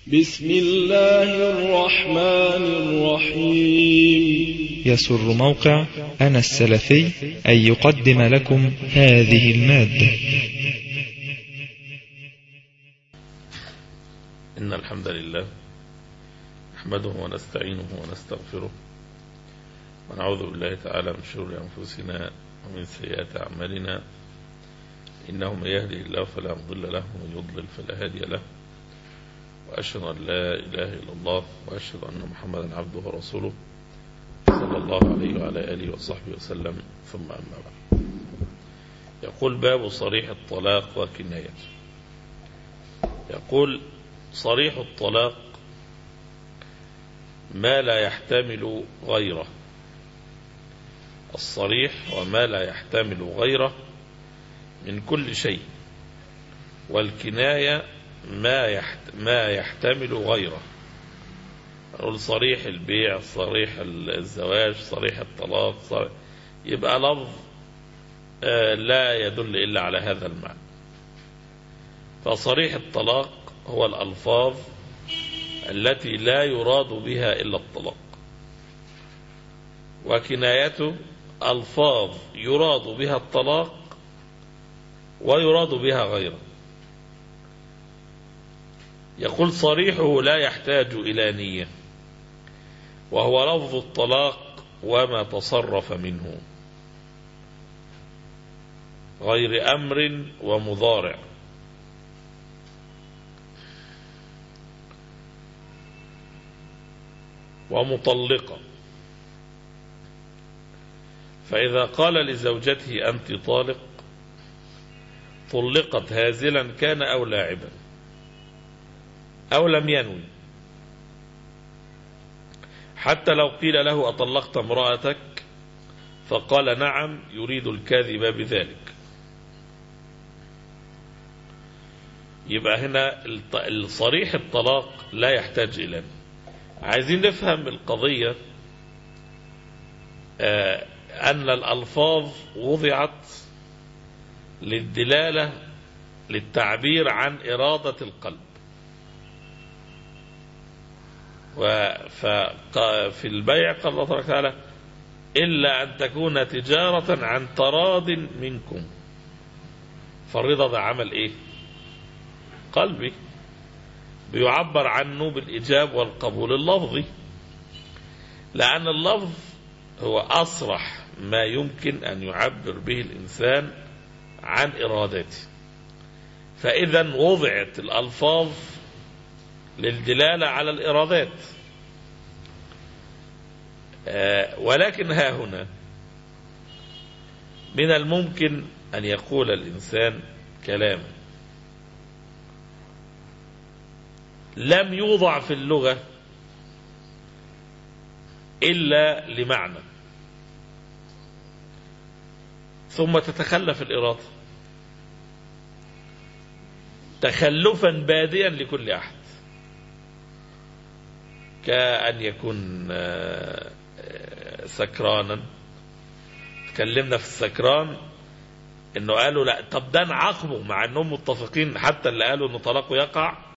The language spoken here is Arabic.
بسم الله الرحمن الرحيم. يسر موقع أنا السلفي أن يقدم لكم هذه المادة. إن الحمد لله نحمده ونستعينه ونستغفره ونعوذ بالله تعالى من شرور أنفسنا ومن سيئات أعمالنا، إنه من يهده الله فلا مضل له ومن يضلل فلا هادي له، وأشهد أن لا إله إلا الله وأشهد أن محمدا عبده ورسوله صلى الله عليه وعلى آله وصحبه وسلم، ثم أما بعد. يقول باب صريح الطلاق وكنايته. يقول صريح الطلاق ما لا يحتمل غيره. الصريح وما لا يحتمل غيره من كل شيء، والكناية ما يحتمل غيره. نقول صريح البيع، صريح الزواج، صريح الطلاق، يبقى لفظ لا يدل إلا على هذا المعنى. فصريح الطلاق هو الألفاظ التي لا يراد بها إلا الطلاق، وكنايته ألفاظ يراد بها الطلاق ويراد بها غيره. يقول صريحه لا يحتاج إلى نية، وهو لفظ الطلاق وما تصرف منه غير أمر ومضارع، ومطلقة. فإذا قال لزوجته أنت طالق، طلقت هازلا كان أو لاعبا أو لم ينوي، حتى لو قيل له أطلقت امرأتك فقال نعم يريد الكاذب بذلك. يبقى هنا الصريح الطلاق لا يحتاج إلى. عايزين نفهم القضية أن الألفاظ وضعت للدلالة للتعبير عن إرادة القلب، ففي البيع قال الله تعالى إلا أن تكون تجارة عن تراض منكم. فالرضا ده عمل إيه؟ قلبي، بيعبر عنه بالإجاب والقبول اللفظي، لأن اللفظ هو أصرح ما يمكن أن يعبر به الإنسان عن إرادته. فإذا وضعت الألفاظ للدلالة على الإرادات، ولكن ها هنا من الممكن أن يقول الإنسان كلام لم يوضع في اللغة إلا لمعنى، ثم تتخلف الإرادة تخلفا باديا لكل أحد، كأن يكون سكرانا. تكلمنا في السكران انه قالوا لا، طب ده نعاقبه، مع انهم متفقين، حتى اللي قالوا انه طلاقه يقع